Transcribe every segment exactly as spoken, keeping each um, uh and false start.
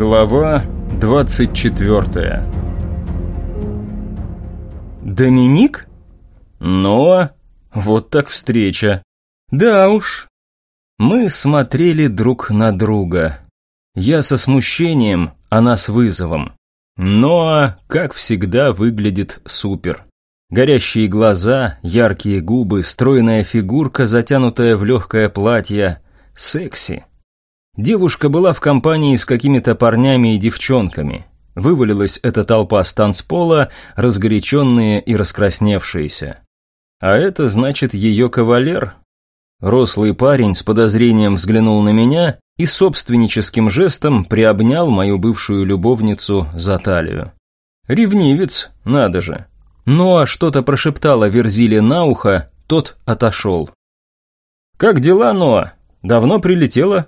Глава двадцать четвертая. Доминик? Но вот так встреча. Да уж. Мы смотрели друг на друга. Я со смущением, она с вызовом. Но, как всегда, выглядит супер. Горящие глаза, яркие губы, стройная фигурка, затянутая в легкое платье. Секси. Девушка была в компании с какими-то парнями и девчонками. Вывалилась эта толпа с танцпола, разгоряченные и раскрасневшиеся. А это значит ее кавалер? Рослый парень с подозрением взглянул на меня и собственническим жестом приобнял мою бывшую любовницу за талию. Ревнивец, надо же. Ноа что-то прошептала Верзиле на ухо, тот отошел. «Как дела, Ноа? Давно прилетела?»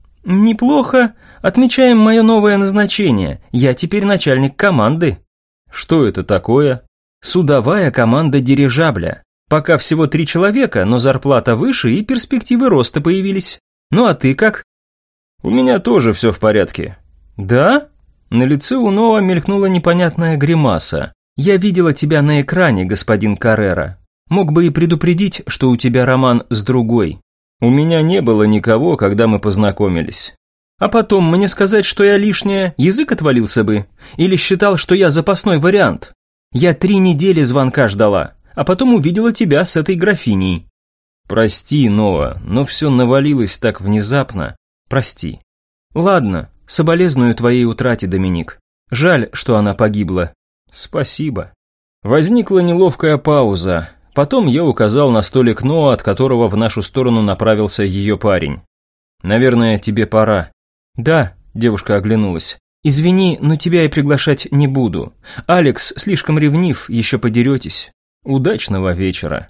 «Неплохо. Отмечаем мое новое назначение. Я теперь начальник команды». «Что это такое?» «Судовая команда дирижабля. Пока всего три человека, но зарплата выше и перспективы роста появились. Ну а ты как?» «У меня тоже все в порядке». «Да?» На лице у Ноа мелькнула непонятная гримаса. «Я видела тебя на экране, господин Каррера. Мог бы и предупредить, что у тебя роман с другой». «У меня не было никого, когда мы познакомились». «А потом мне сказать, что я лишняя, язык отвалился бы? Или считал, что я запасной вариант? Я три недели звонка ждала, а потом увидела тебя с этой графиней». «Прости, Ноа, но все навалилось так внезапно. Прости». «Ладно, соболезную твоей утрате, Доминик. Жаль, что она погибла». «Спасибо». Возникла неловкая пауза. Потом я указал на столик Ноа, от которого в нашу сторону направился ее парень. «Наверное, тебе пора». «Да», – девушка оглянулась. «Извини, но тебя я приглашать не буду. Алекс слишком ревнив, еще подеретесь. Удачного вечера».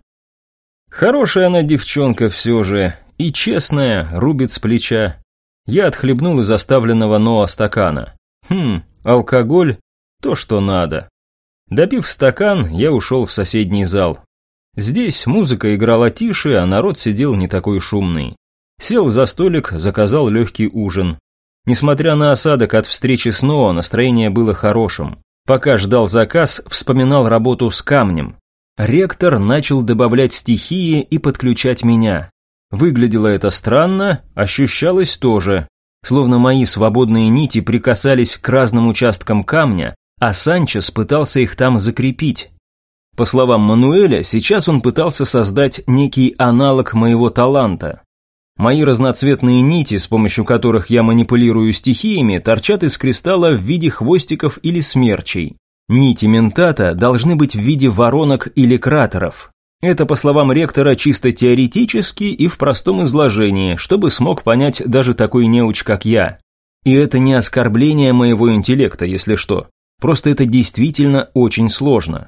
Хорошая она девчонка все же, и честная, рубит с плеча. Я отхлебнул из оставленного Ноа стакана. Хм, алкоголь – то, что надо. Допив стакан, я ушел в соседний зал. Здесь музыка играла тише, а народ сидел не такой шумный. Сел за столик, заказал легкий ужин. Несмотря на осадок от встречи с Ноа, настроение было хорошим. Пока ждал заказ, вспоминал работу с камнем. Ректор начал добавлять стихии и подключать меня. Выглядело это странно, ощущалось тоже. Словно мои свободные нити прикасались к разным участкам камня, а Санчес пытался их там закрепить. По словам Мануэля, сейчас он пытался создать некий аналог моего таланта. Мои разноцветные нити, с помощью которых я манипулирую стихиями, торчат из кристалла в виде хвостиков или смерчей. Нити ментата должны быть в виде воронок или кратеров. Это, по словам ректора, чисто теоретически и в простом изложении, чтобы смог понять даже такой неуч, как я. И это не оскорбление моего интеллекта, если что. Просто это действительно очень сложно.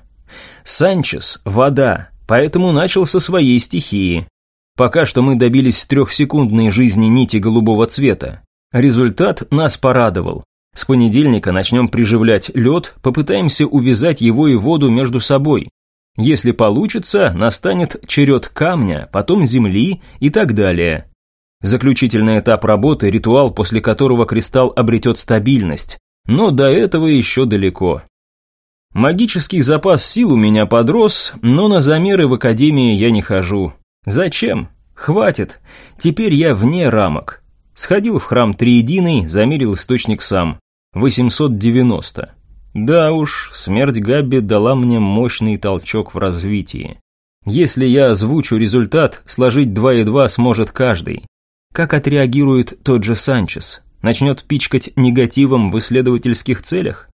Санчес – вода, поэтому начал со своей стихии. Пока что мы добились трехсекундной жизни нити голубого цвета. Результат нас порадовал. С понедельника начнем приживлять лед, попытаемся увязать его и воду между собой. Если получится, настанет черед камня, потом земли и так далее. Заключительный этап работы – ритуал, после которого кристалл обретет стабильность. Но до этого еще далеко. Магический запас сил у меня подрос, но на замеры в академии я не хожу. Зачем? Хватит. Теперь я вне рамок. Сходил в храм Триединый, замерил источник сам. восемьсот девяносто. Да уж, смерть Габби дала мне мощный толчок в развитии. Если я озвучу результат, сложить два и два сможет каждый. Как отреагирует тот же Санчес? Начнет пичкать негативом в исследовательских целях?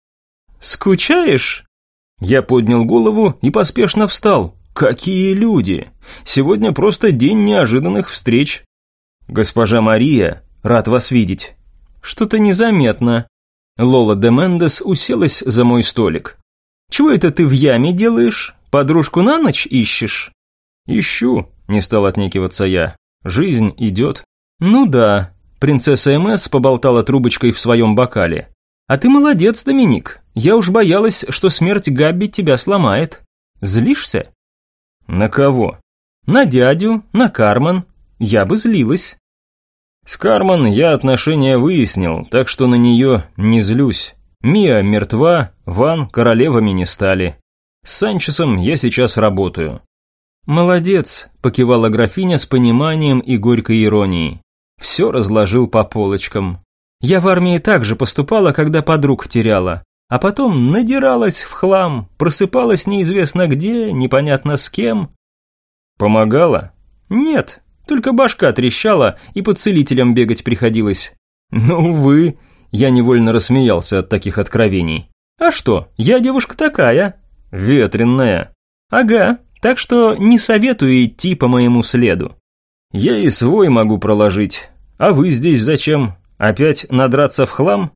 «Скучаешь?» Я поднял голову и поспешно встал. Какие люди! Сегодня просто день неожиданных встреч. Госпожа Мария, рад вас видеть. Что-то незаметно. Лола де Мендес уселась за мой столик. Чего это ты в яме делаешь? Подружку на ночь ищешь? Ищу, не стал отнекиваться я. Жизнь идет. Ну да, принцесса эм эс поболтала трубочкой в своем бокале. А ты молодец, Доминик. Я уж боялась, что смерть Габби тебя сломает. Злишься? На кого? На дядю, на Кармен. Я бы злилась. С Кармен я отношения выяснил, так что на нее не злюсь. Мия мертва, Ван королевами не стали. С Санчесом я сейчас работаю». «Молодец», – покивала графиня с пониманием и горькой иронией. «Все разложил по полочкам. Я в армии так же поступала, когда подруг теряла. А потом надиралась в хлам, просыпалась неизвестно где, непонятно с кем». «Помогала?» «Нет, только башка трещала, и по целителям бегать приходилось». «Ну, вы...» – я невольно рассмеялся от таких откровений. «А что, я девушка такая». «Ветренная». «Ага, так что не советую идти по моему следу». «Я и свой могу проложить. А вы здесь зачем? Опять надраться в хлам?»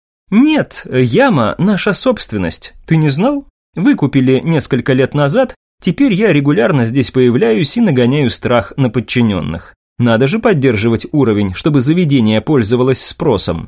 «Нет, яма – наша собственность. Ты не знал? Выкупили несколько лет назад, теперь я регулярно здесь появляюсь и нагоняю страх на подчиненных. Надо же поддерживать уровень, чтобы заведение пользовалось спросом».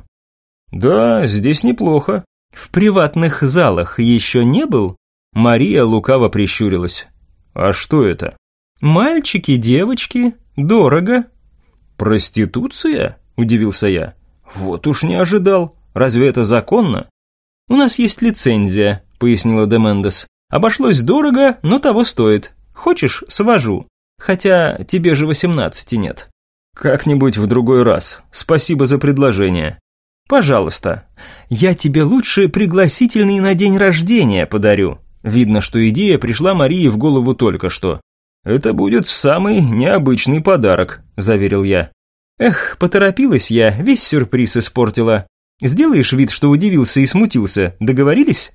«Да, здесь неплохо». «В приватных залах еще не был?» Мария лукаво прищурилась. «А что это?» «Мальчики, девочки, дорого». «Проституция?» – удивился я. «Вот уж не ожидал. Разве это законно?» «У нас есть лицензия», – пояснила де Мендес. «Обошлось дорого, но того стоит. Хочешь, свожу. Хотя тебе же восемнадцати нет». «Как-нибудь в другой раз. Спасибо за предложение». «Пожалуйста. Я тебе лучше пригласительный на день рождения подарю». Видно, что идея пришла Марии в голову только что. «Это будет самый необычный подарок», – заверил я. «Эх, поторопилась я, весь сюрприз испортила. Сделаешь вид, что удивился и смутился, договорились?»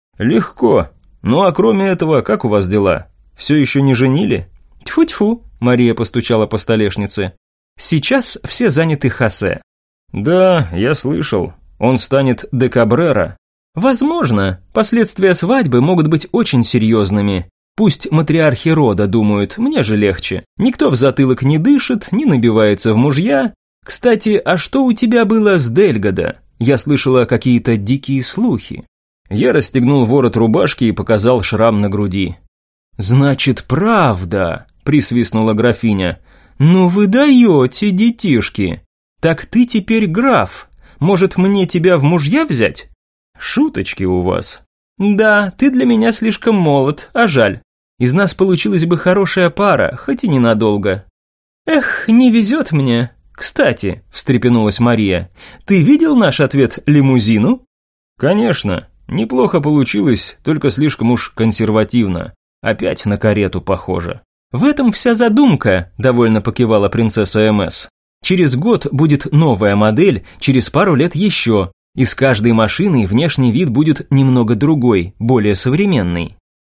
«Легко. Ну а кроме этого, как у вас дела? Все еще не женили?» «Тьфу-тьфу», – Мария постучала по столешнице. «Сейчас все заняты Хосе». «Да, я слышал. Он станет де Кабрера». «Возможно. Последствия свадьбы могут быть очень серьезными. Пусть матриархи рода думают, мне же легче. Никто в затылок не дышит, не набивается в мужья. Кстати, а что у тебя было с Дельгадо? Я слышала какие-то дикие слухи». Я расстегнул ворот рубашки и показал шрам на груди. «Значит, правда», – присвистнула графиня. «Ну вы даете, детишки. Так ты теперь граф. Может, мне тебя в мужья взять?» «Шуточки у вас». «Да, ты для меня слишком молод, а жаль. Из нас получилась бы хорошая пара, хоть и ненадолго». «Эх, не везет мне. Кстати», – встрепенулась Мария, – «ты видел наш ответ лимузину?» «Конечно. Неплохо получилось, только слишком уж консервативно. Опять на карету похоже». «В этом вся задумка», – довольно покивала принцесса эм эс. «Через год будет новая модель, через пару лет еще. И с каждой машиной внешний вид будет немного другой, более современный».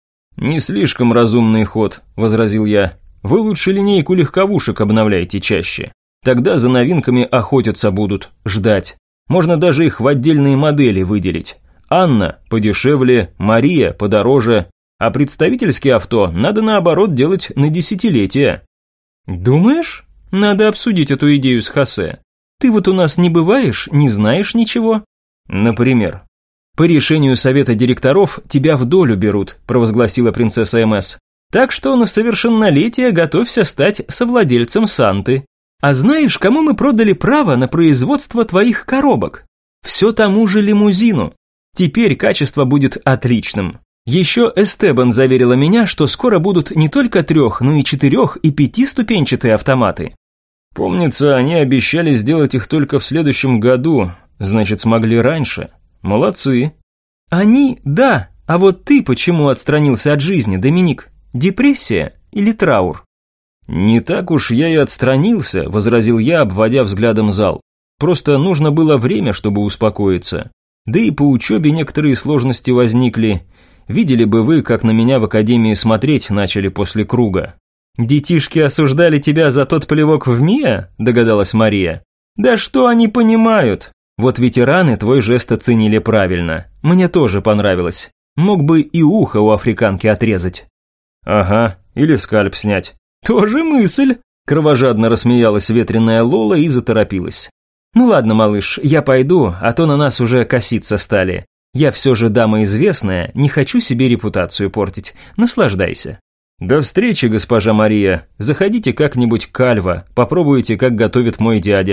«Не слишком разумный ход», – возразил я. «Вы лучше линейку легковушек обновляйте чаще. Тогда за новинками охотятся будут, ждать. Можно даже их в отдельные модели выделить. Анна подешевле, Мария подороже, а представительские авто надо наоборот делать на десятилетия». «Думаешь? Надо обсудить эту идею с Хосе. Ты вот у нас не бываешь, не знаешь ничего?» «Например?» «По решению совета директоров тебя в долю берут», – провозгласила принцесса эм эс. «Так что на совершеннолетие готовься стать совладельцем Санты. А знаешь, кому мы продали право на производство твоих коробок? Все тому же лимузину. Теперь качество будет отличным. Еще Эстебан заверила меня, что скоро будут не только трех, но и четырех и пятиступенчатые автоматы». «Помнится, они обещали сделать их только в следующем году, значит, смогли раньше. Молодцы». «Они, да, а вот ты почему отстранился от жизни, Доминик? Депрессия или траур?» «Не так уж я и отстранился», – возразил я, обводя взглядом зал. «Просто нужно было время, чтобы успокоиться. Да и по учебе некоторые сложности возникли. Видели бы вы, как на меня в академии смотреть начали после круга». «Детишки осуждали тебя за тот плевок в Мия?» – догадалась Мария. «Да что они понимают? Вот ветераны твой жест оценили правильно. Мне тоже понравилось. Мог бы и ухо у африканки отрезать». «Ага, или скальп снять». «Тоже мысль», – кровожадно рассмеялась ветреная Лола и заторопилась. «Ну ладно, малыш, я пойду, а то на нас уже коситься стали. Я все же дама известная, не хочу себе репутацию портить. Наслаждайся». «До встречи, госпожа Мария. Заходите как-нибудь к Альва, попробуйте, как готовит мой дядя.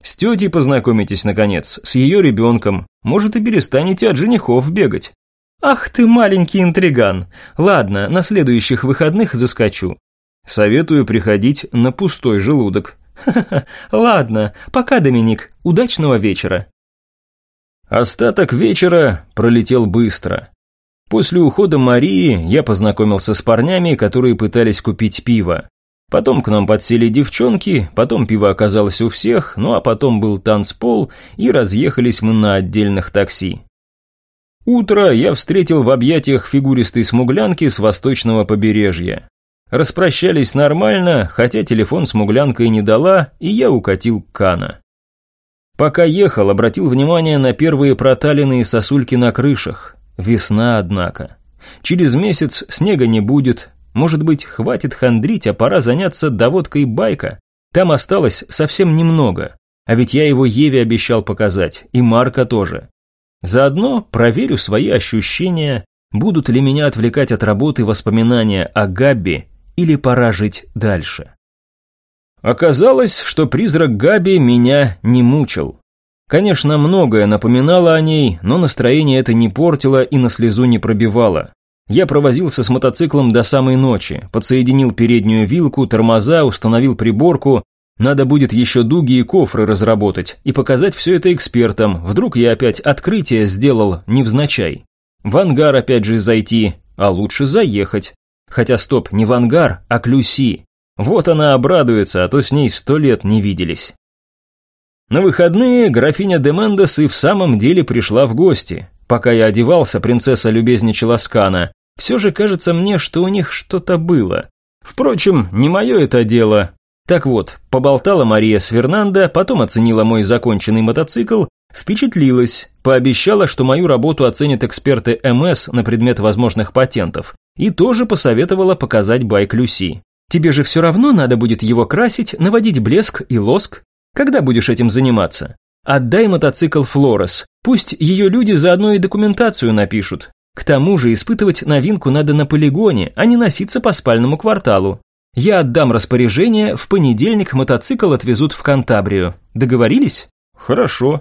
С тетей познакомитесь, наконец, с ее ребенком. Может, и перестанете от женихов бегать. Ах ты маленький интриган. Ладно, на следующих выходных заскочу. Советую приходить на пустой желудок. Ха-ха, ладно, пока, Доминик, удачного вечера. Остаток вечера пролетел быстро. После ухода Марии я познакомился с парнями, которые пытались купить пиво. Потом к нам подсели девчонки, потом пиво оказалось у всех, ну а потом был танцпол, и разъехались мы на отдельных такси. Утро я встретил в объятиях фигуристой смуглянки с восточного побережья. Распрощались нормально, хотя телефон смуглянка и не дала, и я укатил к Кана. Пока ехал, обратил внимание на первые проталины и сосульки на крышах. Весна, однако. Через месяц снега не будет. Может быть, хватит хандрить, а пора заняться доводкой байка. Там осталось совсем немного. А ведь я его Еве обещал показать, и Марка тоже. Заодно проверю свои ощущения, будут ли меня отвлекать от работы воспоминания о Габби, или пора жить дальше. Оказалось, что призрак Габи меня не мучил. Конечно, многое напоминало о ней, но настроение это не портило и на слезу не пробивало. Я провозился с мотоциклом до самой ночи, подсоединил переднюю вилку, тормоза, установил приборку. Надо будет еще дуги и кофры разработать и показать все это экспертам, вдруг я опять открытие сделал невзначай. В ангар опять же зайти, а лучше заехать. Хотя стоп, не в ангар, а к Люси. Вот она обрадуется, а то с ней сто лет не виделись. На выходные графиня де Мендес и в самом деле пришла в гости. Пока я одевался, принцесса любезничала с Кана. Все же кажется мне, что у них что-то было. Впрочем, не мое это дело. Так вот, поболтала Мария с Фернандо, потом оценила мой законченный мотоцикл, впечатлилась, пообещала, что мою работу оценят эксперты эм эс на предмет возможных патентов, и тоже посоветовала показать байк Люси. Тебе же все равно надо будет его красить, наводить блеск и лоск. Когда будешь этим заниматься? Отдай мотоцикл Флорес, пусть ее люди заодно и документацию напишут. К тому же испытывать новинку надо на полигоне, а не носиться по спальному кварталу. Я отдам распоряжение, в понедельник мотоцикл отвезут в Кантабрию. Договорились? Хорошо.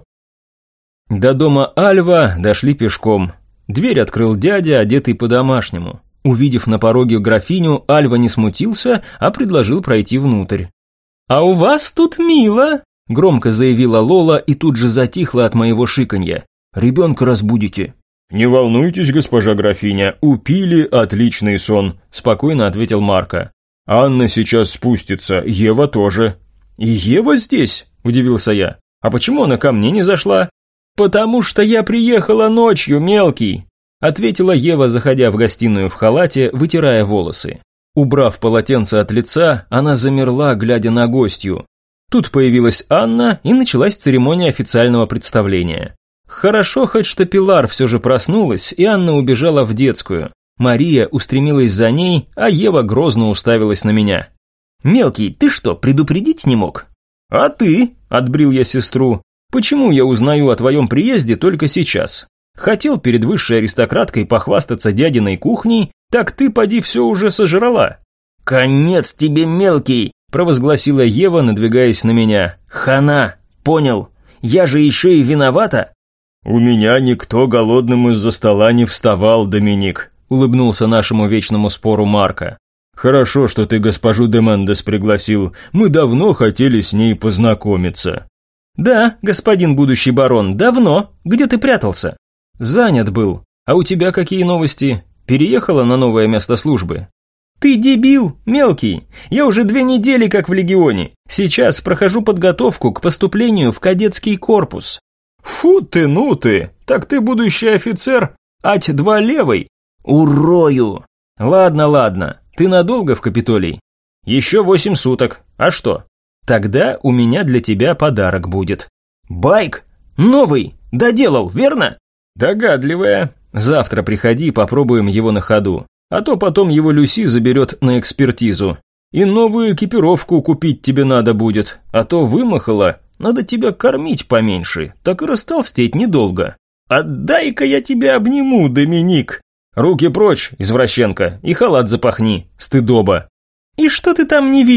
До дома Альва дошли пешком. Дверь открыл дядя, одетый по-домашнему. Увидев на пороге графиню, Альва не смутился, а предложил пройти внутрь. «А у вас тут мило!» – громко заявила Лола и тут же затихла от моего шиканья. «Ребенка разбудите». «Не волнуйтесь, госпожа графиня, упили отличный сон», – спокойно ответил Марко. «Анна сейчас спустится, Ева тоже». «И Ева здесь?» – удивился я. «А почему она ко мне не зашла?» «Потому что я приехала ночью, мелкий», – ответила Ева, заходя в гостиную в халате, вытирая волосы. Убрав полотенце от лица, она замерла, глядя на гостью. Тут появилась Анна, и началась церемония официального представления. Хорошо хоть что Пилар все же проснулась, и Анна убежала в детскую. Мария устремилась за ней, а Ева грозно уставилась на меня. «Мелкий, ты что, предупредить не мог?» «А ты?» – отбрил я сестру. «Почему я узнаю о твоем приезде только сейчас? Хотел перед высшей аристократкой похвастаться дядиной кухней, так ты, поди, все уже сожрала». «Конец тебе, мелкий!» – провозгласила Ева, надвигаясь на меня. «Хана, понял, я же еще и виновата?» «У меня никто голодным из-за стола не вставал, Доминик», – улыбнулся нашему вечному спору Марко. «Хорошо, что ты госпожу де Мендес пригласил, мы давно хотели с ней познакомиться». «Да, господин будущий барон, давно. Где ты прятался?» «Занят был. А у тебя какие новости? Переехала на новое место службы?» «Ты дебил, мелкий. Я уже две недели как в легионе. Сейчас прохожу подготовку к поступлению в кадетский корпус». «Фу ты, ну ты. Так ты будущий офицер? Ать два левой?» «Урою!» «Ладно, ладно. Ты надолго в Капитолий?» «Еще восемь суток. А что?» «Тогда у меня для тебя подарок будет». «Байк? Новый? Доделал, верно?» «Догадливая. Завтра приходи, попробуем его на ходу. А то потом его Люси заберет на экспертизу. И новую экипировку купить тебе надо будет. А то вымахала, надо тебя кормить поменьше, так и растолстеть недолго. Отдай-ка я тебя обниму, Доминик». «Руки прочь, извращенка, и халат запахни, стыдоба». «И что ты там не видел?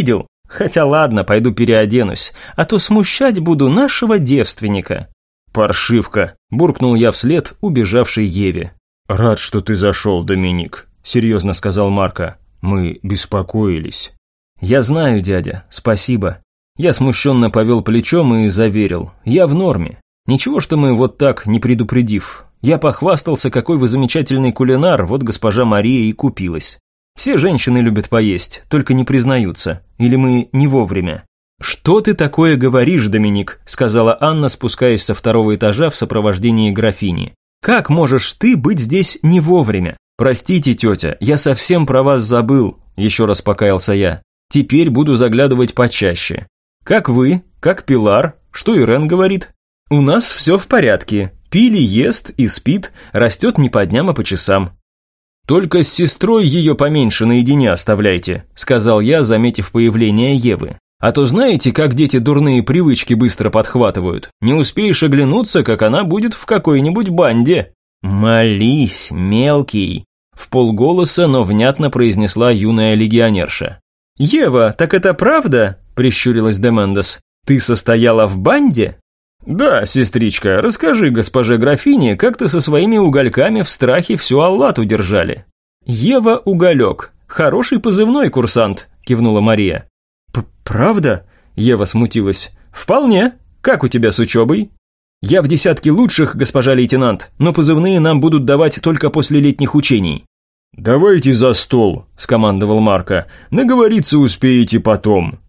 Хотя ладно, пойду переоденусь, а то смущать буду нашего девственника». «Паршивка», – буркнул я вслед убежавшей Еве. «Рад, что ты зашел, Доминик», – серьезно сказал Марко. «Мы беспокоились». «Я знаю, дядя, спасибо». Я смущенно повел плечом и заверил. «Я в норме. Ничего, что мы вот так, не предупредив. Я похвастался, какой вы замечательный кулинар, вот госпожа Мария и купилась. Все женщины любят поесть, только не признаются. Или мы не вовремя». «Что ты такое говоришь, Доминик?» – сказала Анна, спускаясь со второго этажа в сопровождении графини. «Как можешь ты быть здесь не вовремя?» «Простите, тетя, я совсем про вас забыл», – еще раз покаялся я. «Теперь буду заглядывать почаще». «Как вы? Как Пилар? Что Ирен говорит?» «У нас все в порядке. Пили ест и спит, растет не по дням, а по часам». «Только с сестрой ее поменьше наедине оставляйте», – сказал я, заметив появление Евы. «А то знаете, как дети дурные привычки быстро подхватывают? Не успеешь оглянуться, как она будет в какой-нибудь банде». «Молись, мелкий», – вполголоса, но внятно произнесла юная легионерша. «Ева, так это правда?» – прищурилась Демендес. «Ты состояла в банде?» «Да, сестричка, расскажи госпоже графине, как ты со своими угольками в страхе всю Аллат удержали». «Ева Уголек. Хороший позывной, курсант», – кивнула Мария. «Правда?» – Ева смутилась. «Вполне. Как у тебя с учебой?» «Я в десятке лучших, госпожа лейтенант, но позывные нам будут давать только после летних учений». «Давайте за стол», – скомандовал Марко. «Наговориться успеете потом».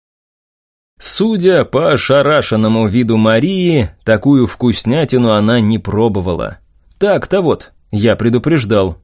Судя по ошарашенному виду Марии, такую вкуснятину она не пробовала. Так-то вот, я предупреждал.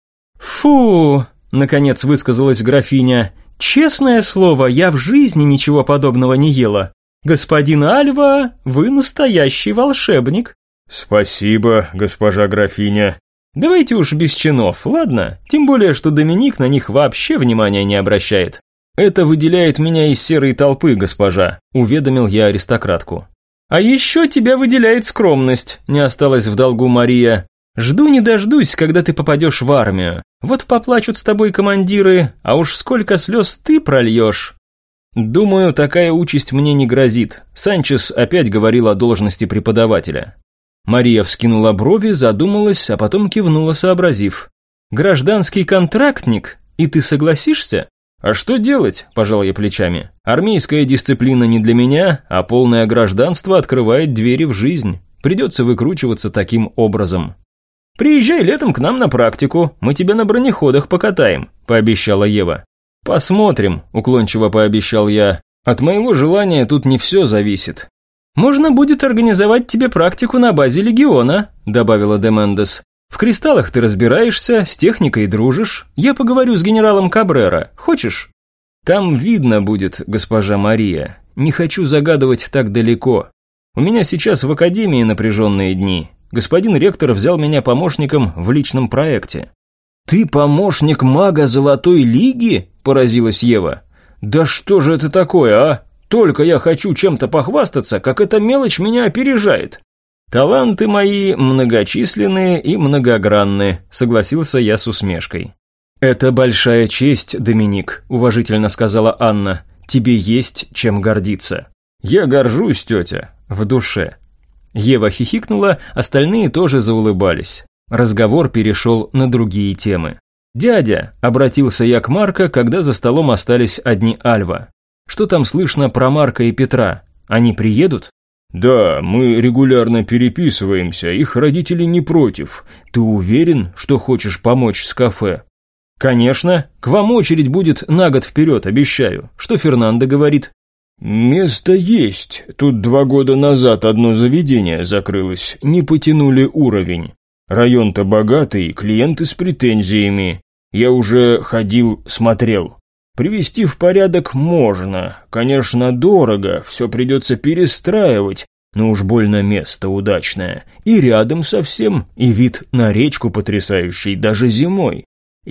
«Фу!» – наконец высказалась графиня. «Честное слово, я в жизни ничего подобного не ела. Господин Альва, вы настоящий волшебник». «Спасибо, госпожа графиня». «Давайте уж без чинов, ладно? Тем более, что Доминик на них вообще внимания не обращает». «Это выделяет меня из серой толпы, госпожа», – уведомил я аристократку. «А еще тебя выделяет скромность», – не осталась в долгу Мария. «Жду не дождусь, когда ты попадешь в армию. Вот поплачут с тобой командиры, а уж сколько слез ты прольешь». «Думаю, такая участь мне не грозит», – Санчес опять говорил о должности преподавателя. Мария вскинула брови, задумалась, а потом кивнула, сообразив. «Гражданский контрактник? И ты согласишься?» «А что делать?» – пожал я плечами. «Армейская дисциплина не для меня, а полное гражданство открывает двери в жизнь. Придется выкручиваться таким образом». «Приезжай летом к нам на практику, мы тебя на бронеходах покатаем», – пообещала Ева. «Посмотрим», – уклончиво пообещал я. «От моего желания тут не все зависит». «Можно будет организовать тебе практику на базе легиона», – добавила Демендес. «В кристаллах ты разбираешься, с техникой дружишь. Я поговорю с генералом Кабрера. Хочешь?» «Там видно будет, госпожа Мария. Не хочу загадывать так далеко. У меня сейчас в академии напряженные дни. Господин ректор взял меня помощником в личном проекте». «Ты помощник мага Золотой Лиги?» – поразилась Ева. «Да что же это такое, а? Только я хочу чем-то похвастаться, как эта мелочь меня опережает». «Таланты мои многочисленные и многогранны», – согласился я с усмешкой. «Это большая честь, Доминик», – уважительно сказала Анна. «Тебе есть чем гордиться». «Я горжусь, тетя, в душе». Ева хихикнула, остальные тоже заулыбались. Разговор перешел на другие темы. «Дядя», – обратился я к Марко, когда за столом остались одни Альва. «Что там слышно про Марка и Петра? Они приедут?» «Да, мы регулярно переписываемся, их родители не против. Ты уверен, что хочешь помочь с кафе?» «Конечно, к вам очередь будет на год вперед, обещаю. Что Фернандо говорит?» «Место есть. Тут два года назад одно заведение закрылось, не потянули уровень. Район-то богатый, клиенты с претензиями. Я уже ходил, смотрел. Привести в порядок можно, конечно, дорого, все придется перестраивать, но уж больно место удачное. И рядом совсем, и вид на речку потрясающий, даже зимой.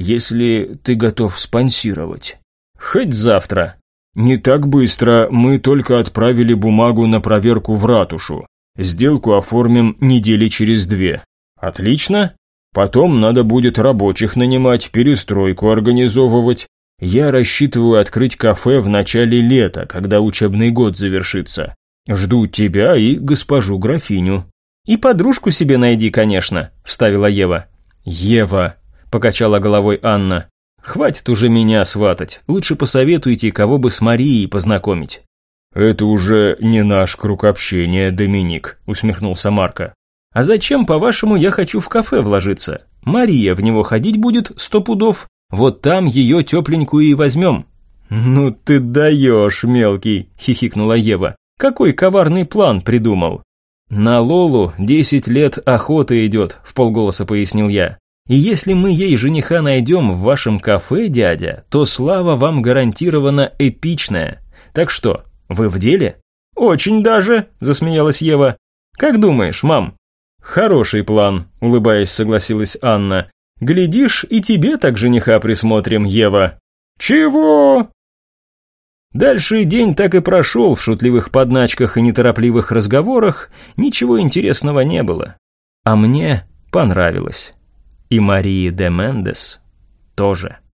Если ты готов спонсировать». «Хоть завтра». «Не так быстро, мы только отправили бумагу на проверку в ратушу. Сделку оформим недели через две». «Отлично. Потом надо будет рабочих нанимать, перестройку организовывать. Я рассчитываю открыть кафе в начале лета, когда учебный год завершится. Жду тебя и госпожу графиню». «И подружку себе найди, конечно», – вставила Ева. «Ева», – покачала головой Анна. «Хватит уже меня сватать, лучше посоветуйте, кого бы с Марией познакомить». «Это уже не наш круг общения, Доминик», – усмехнулся Марко. «А зачем, по-вашему, я хочу в кафе вложиться? Мария в него ходить будет сто пудов, вот там ее тепленькую и возьмем». «Ну ты даешь, мелкий», – хихикнула Ева. «Какой коварный план придумал?» «На Лолу десять лет охота идет», – вполголоса пояснил я. «И если мы ей жениха найдем в вашем кафе, дядя, то слава вам гарантирована эпичная. Так что, вы в деле?» «Очень даже», – засмеялась Ева. «Как думаешь, мам?» «Хороший план», – улыбаясь, согласилась Анна. «Глядишь, и тебе так жениха присмотрим, Ева». «Чего?» Дальше день так и прошел в шутливых подначках и неторопливых разговорах, ничего интересного не было. А мне понравилось. И Марии де Мендес тоже.